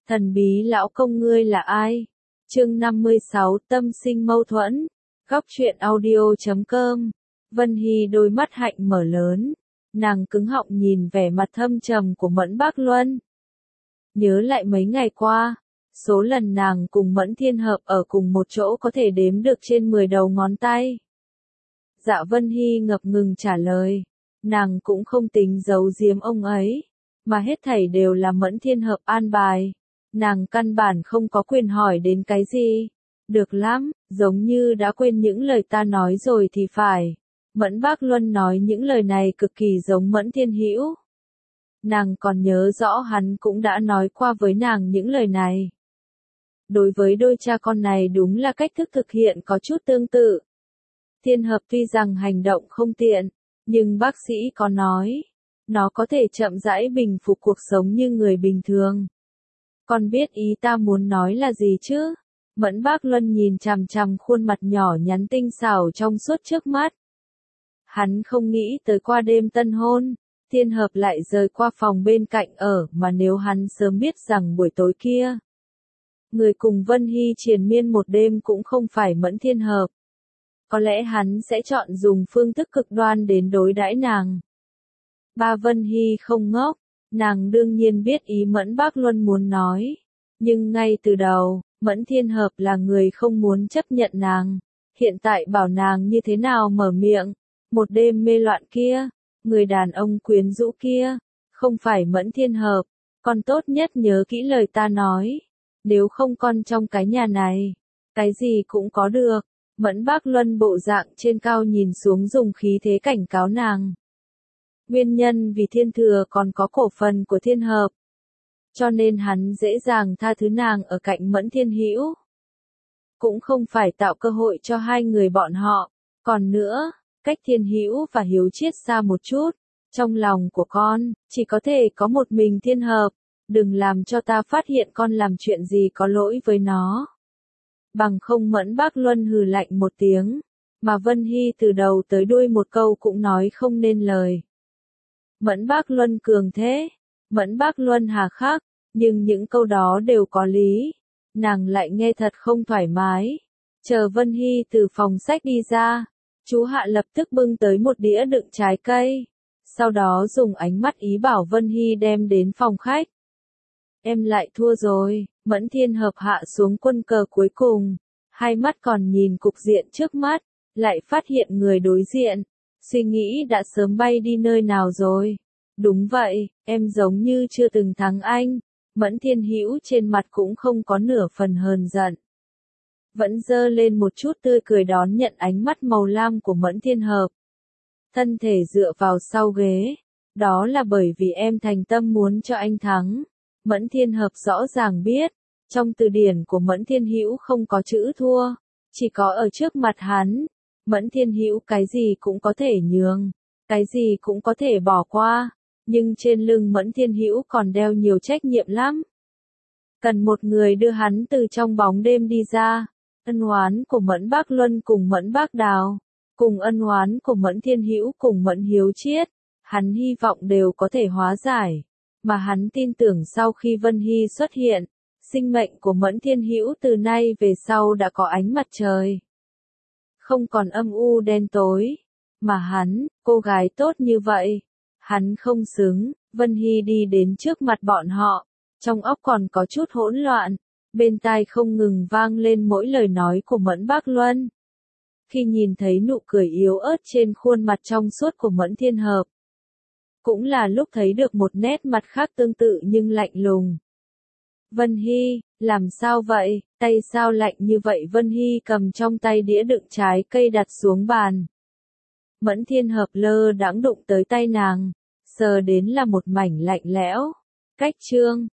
Thần bí lão công ngươi là ai? Chương 56 tâm sinh mâu thuẫn. Góc truyện audio.com. Vân Hy đôi mắt hạnh mở lớn. Nàng cứng họng nhìn vẻ mặt thâm trầm của Mẫn Bác Luân. Nhớ lại mấy ngày qua, số lần nàng cùng Mẫn Thiên Hợp ở cùng một chỗ có thể đếm được trên 10 đầu ngón tay. Dạ Vân Hy ngập ngừng trả lời. Nàng cũng không tính giấu giếm ông ấy, mà hết thảy đều là Mẫn Thiên Hợp an bài. Nàng căn bản không có quyền hỏi đến cái gì. Được lắm, giống như đã quên những lời ta nói rồi thì phải. Mẫn Bác Luân nói những lời này cực kỳ giống Mẫn Thiên Hữu. Nàng còn nhớ rõ hắn cũng đã nói qua với nàng những lời này. Đối với đôi cha con này đúng là cách thức thực hiện có chút tương tự. Thiên Hợp tuy rằng hành động không tiện, nhưng bác sĩ có nói, nó có thể chậm rãi bình phục cuộc sống như người bình thường. Con biết ý ta muốn nói là gì chứ? Mẫn Bác Luân nhìn chằm chằm khuôn mặt nhỏ nhắn tinh xảo trong suốt trước mắt. Hắn không nghĩ tới qua đêm tân hôn, Thiên Hợp lại rời qua phòng bên cạnh ở, mà nếu hắn sớm biết rằng buổi tối kia, người cùng Vân Hy triền miên một đêm cũng không phải Mẫn Thiên Hợp. Có lẽ hắn sẽ chọn dùng phương thức cực đoan đến đối đãi nàng. Ba Vân Hy không ngốc, nàng đương nhiên biết ý Mẫn Bác Luân muốn nói. Nhưng ngay từ đầu, Mẫn Thiên Hợp là người không muốn chấp nhận nàng. Hiện tại bảo nàng như thế nào mở miệng. Một đêm mê loạn kia, người đàn ông quyến rũ kia, không phải Mẫn Thiên Hợp. Con tốt nhất nhớ kỹ lời ta nói. Nếu không con trong cái nhà này, cái gì cũng có được. Mẫn Bác Luân bộ dạng trên cao nhìn xuống dùng khí thế cảnh cáo nàng. Nguyên nhân vì Thiên Thừa còn có cổ phần của Thiên Hợp, cho nên hắn dễ dàng tha thứ nàng ở cạnh Mẫn Thiên Hữu. Cũng không phải tạo cơ hội cho hai người bọn họ. Còn nữa, cách Thiên Hữu và Hiếu Chiết xa một chút. Trong lòng của con, chỉ có thể có một mình Thiên Hợp. Đừng làm cho ta phát hiện con làm chuyện gì có lỗi với nó. Bằng không. Mẫn Bác Luân hừ lạnh một tiếng, mà Vân Hy từ đầu tới đuôi một câu cũng nói không nên lời. Mẫn Bác Luân cường thế, Mẫn Bác Luân hà khắc, nhưng những câu đó đều có lý. Nàng lại nghe thật không thoải mái. Chờ Vân Hy từ phòng sách đi ra, chú Hạ lập tức bưng tới một đĩa đựng trái cây. Sau đó dùng ánh mắt ý bảo Vân Hy đem đến phòng khách. Em lại thua rồi. Mẫn Thiên Hợp hạ xuống quân cờ cuối cùng, hai mắt còn nhìn cục diện trước mắt, lại phát hiện người đối diện, suy nghĩ đã sớm bay đi nơi nào rồi. Đúng vậy, em giống như chưa từng thắng anh. Mẫn Thiên Hữu trên mặt cũng không có nửa phần hờn giận, vẫn dơ lên một chút tươi cười đón nhận ánh mắt màu lam của Mẫn Thiên Hợp. Thân thể dựa vào sau ghế, đó là bởi vì em thành tâm muốn cho anh thắng. Mẫn Thiên Hợp rõ ràng biết, trong từ điển của Mẫn Thiên Hữu không có chữ thua, chỉ có ở trước mặt hắn. Mẫn Thiên Hữu cái gì cũng có thể nhường, cái gì cũng có thể bỏ qua, nhưng trên lưng Mẫn Thiên Hữu còn đeo nhiều trách nhiệm lắm. Cần một người đưa hắn từ trong bóng đêm đi ra. Ân oán của Mẫn Bác Luân cùng Mẫn Bác Đào, cùng ân oán của Mẫn Thiên Hữu cùng Mẫn Hiếu Chiết, hắn hy vọng đều có thể hóa giải. Mà hắn tin tưởng sau khi Vân Hy xuất hiện, sinh mệnh của Mẫn Thiên Hữu từ nay về sau đã có ánh mặt trời. Không còn âm u đen tối. Mà hắn, cô gái tốt như vậy, hắn không xứng. Vân Hy đi đến trước mặt bọn họ, trong óc còn có chút hỗn loạn, bên tai không ngừng vang lên mỗi lời nói của Mẫn Bác Luân. Khi nhìn thấy nụ cười yếu ớt trên khuôn mặt trong suốt của Mẫn Thiên Hợp, cũng là lúc thấy được một nét mặt khác tương tự nhưng lạnh lùng. Vân Hy, làm sao vậy, tay sao lạnh như vậy? Vân Hy cầm trong tay đĩa đựng trái cây đặt xuống bàn. Mẫn Thiên Hợp lơ đãng đụng tới tay nàng, sờ đến là một mảnh lạnh lẽo. Cách chương